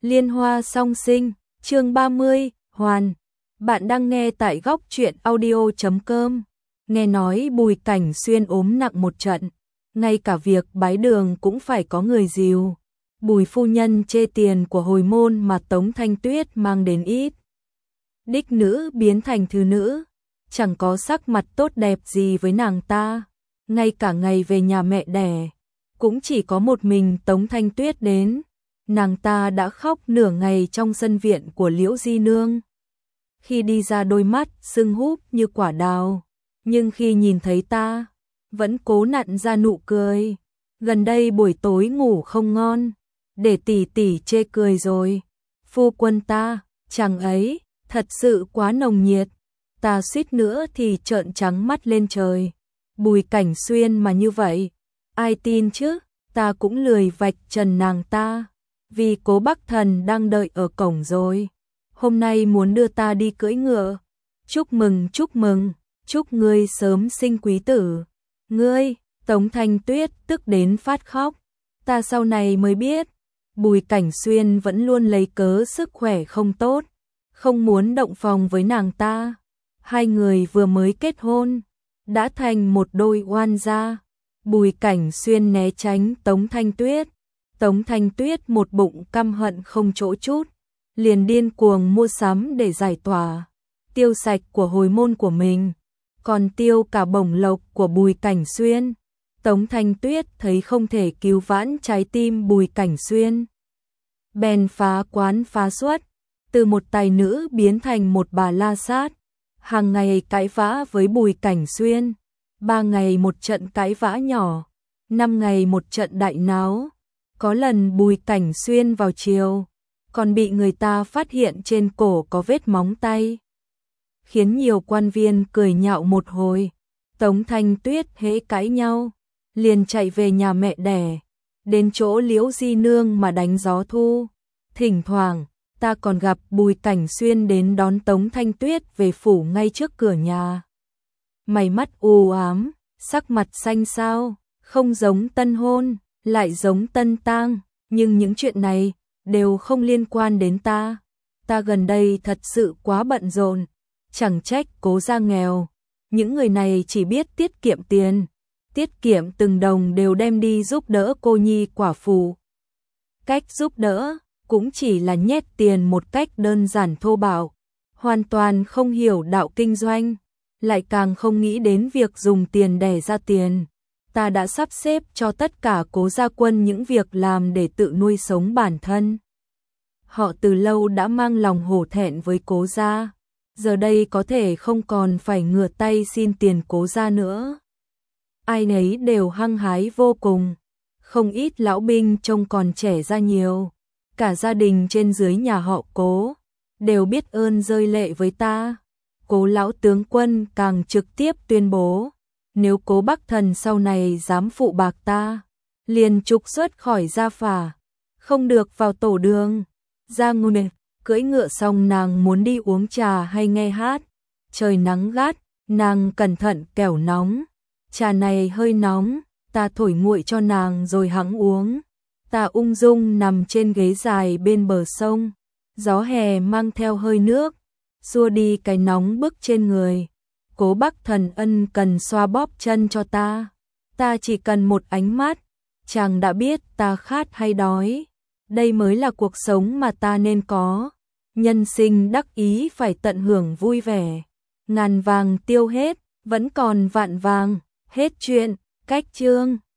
Liên hoa song sinh, chương 30, Hoàn. Bạn đang nghe tại góc truyện audio.com. Nghe nói Bùi Cảnh Xuyên ốm nặng một trận, ngay cả việc bái đường cũng phải có người dìu. Bùi phu nhân chê tiền của hồi môn mà Tống Thanh Tuyết mang đến ít. Đích nữ biến thành thư nữ, chẳng có sắc mặt tốt đẹp gì với nàng ta. Ngay cả ngày về nhà mẹ đẻ, cũng chỉ có một mình Tống Thanh Tuyết đến. Nàng ta đã khóc nửa ngày trong sân viện của Liễu Di Nương. Khi đi ra đôi mắt sưng húp như quả đào, nhưng khi nhìn thấy ta, vẫn cố nặn ra nụ cười. Gần đây buổi tối ngủ không ngon, để tỷ tỷ chê cười rồi. Phu quân ta, chàng ấy, thật sự quá nồng nhiệt. Ta suýt nữa thì trợn trắng mắt lên trời. Bùi Cảnh Xuyên mà như vậy, ai tin chứ? Ta cũng lười vạch trần nàng ta, vì Cố Bắc Thần đang đợi ở cổng rồi. Hôm nay muốn đưa ta đi cưỡi ngựa. Chúc mừng, chúc ngươi sớm sinh quý tử. Ngươi, Tống Thanh Tuyết tức đến phát khóc. Ta sau này mới biết, Bùi Cảnh Xuyên vẫn luôn lấy cớ sức khỏe không tốt, không muốn động phòng với nàng ta. Hai người vừa mới kết hôn, đã thành một đôi oan gia. Bùi Cảnh Xuyên né tránh Tống Thanh Tuyết. Tống Thanh Tuyết một bụng căm hận không chỗ chút, liền điên cuồng mua sắm để giải tỏa, tiêu sạch của hồi môn của mình, còn tiêu cả bổng lộc của Bùi Cảnh Xuyên. Tống Thanh Tuyết thấy không thể cứu vãn trái tim Bùi Cảnh Xuyên, bèn phá quán phá xuất, từ một tài nữ biến thành một bà la sát, hàng ngày cãi vã với Bùi Cảnh Xuyên. 3 ngày một trận cãi vã nhỏ, 5 ngày một trận đại náo. Có lần Bùi Cảnh Xuyên vào chiều, còn bị người ta phát hiện trên cổ có vết móng tay, khiến nhiều quan viên cười nhạo một hồi. Tống Thanh Tuyết hễ cãi nhau, liền chạy về nhà mẹ đẻ, đến chỗ Liễu Di Nương mà đánh gió thu. Thỉnh thoảng, ta còn gặp Bùi Cảnh Xuyên đến đón Tống Thanh Tuyết về phủ ngay trước cửa nhà. Mày mắt u ám, sắc mặt xanh xao, không giống tân hôn, lại giống tân tang, nhưng những chuyện này đều không liên quan đến ta. Ta gần đây thật sự quá bận rộn, chẳng trách Cố gia nghèo. Những người này chỉ biết tiết kiệm tiền, tiết kiệm từng đồng đều đem đi giúp đỡ cô nhi quả phụ. Cách giúp đỡ cũng chỉ là nhét tiền một cách đơn giản thô bạo, hoàn toàn không hiểu đạo kinh doanh, lại càng không nghĩ đến việc dùng tiền đẻ ra tiền. Ta đã sắp xếp cho tất cả Cố gia quân những việc làm để tự nuôi sống bản thân. Họ từ lâu đã mang lòng hổ thẹn với Cố gia, giờ đây có thể không còn phải ngửa tay xin tiền Cố gia nữa. Ai nấy đều hăng hái vô cùng, không ít lão binh trông còn trẻ ra nhiều. Cả gia đình trên dưới nhà họ Cố đều biết ơn rơi lệ với ta. Cố lão tướng quân càng trực tiếp tuyên bố, nếu Cố Bắc Thần sau này dám phụ bạc ta, liền trục xuất khỏi gia phả, không được vào tổ đường. Gia Ngôn cưỡi ngựa xong nàng muốn đi uống trà hay nghe hát. Trời nắng gắt, nàng cẩn thận kẻo nóng. Trà này hơi nóng, ta thổi nguội cho nàng rồi hẵng uống. Ta ung dung nằm trên ghế dài bên bờ sông, gió hè mang theo hơi nước, xua đi cái nóng bức trên người. Cố Bắc Thần ân cần xoa bóp chân cho ta. Ta chỉ cần một ánh mắt, chàng đã biết ta khát hay đói. Đây mới là cuộc sống mà ta nên có. Nhân sinh đắc ý phải tận hưởng vui vẻ. Ngàn vàng tiêu hết, vẫn còn vạn vàng. Hết chuyện, cách chương.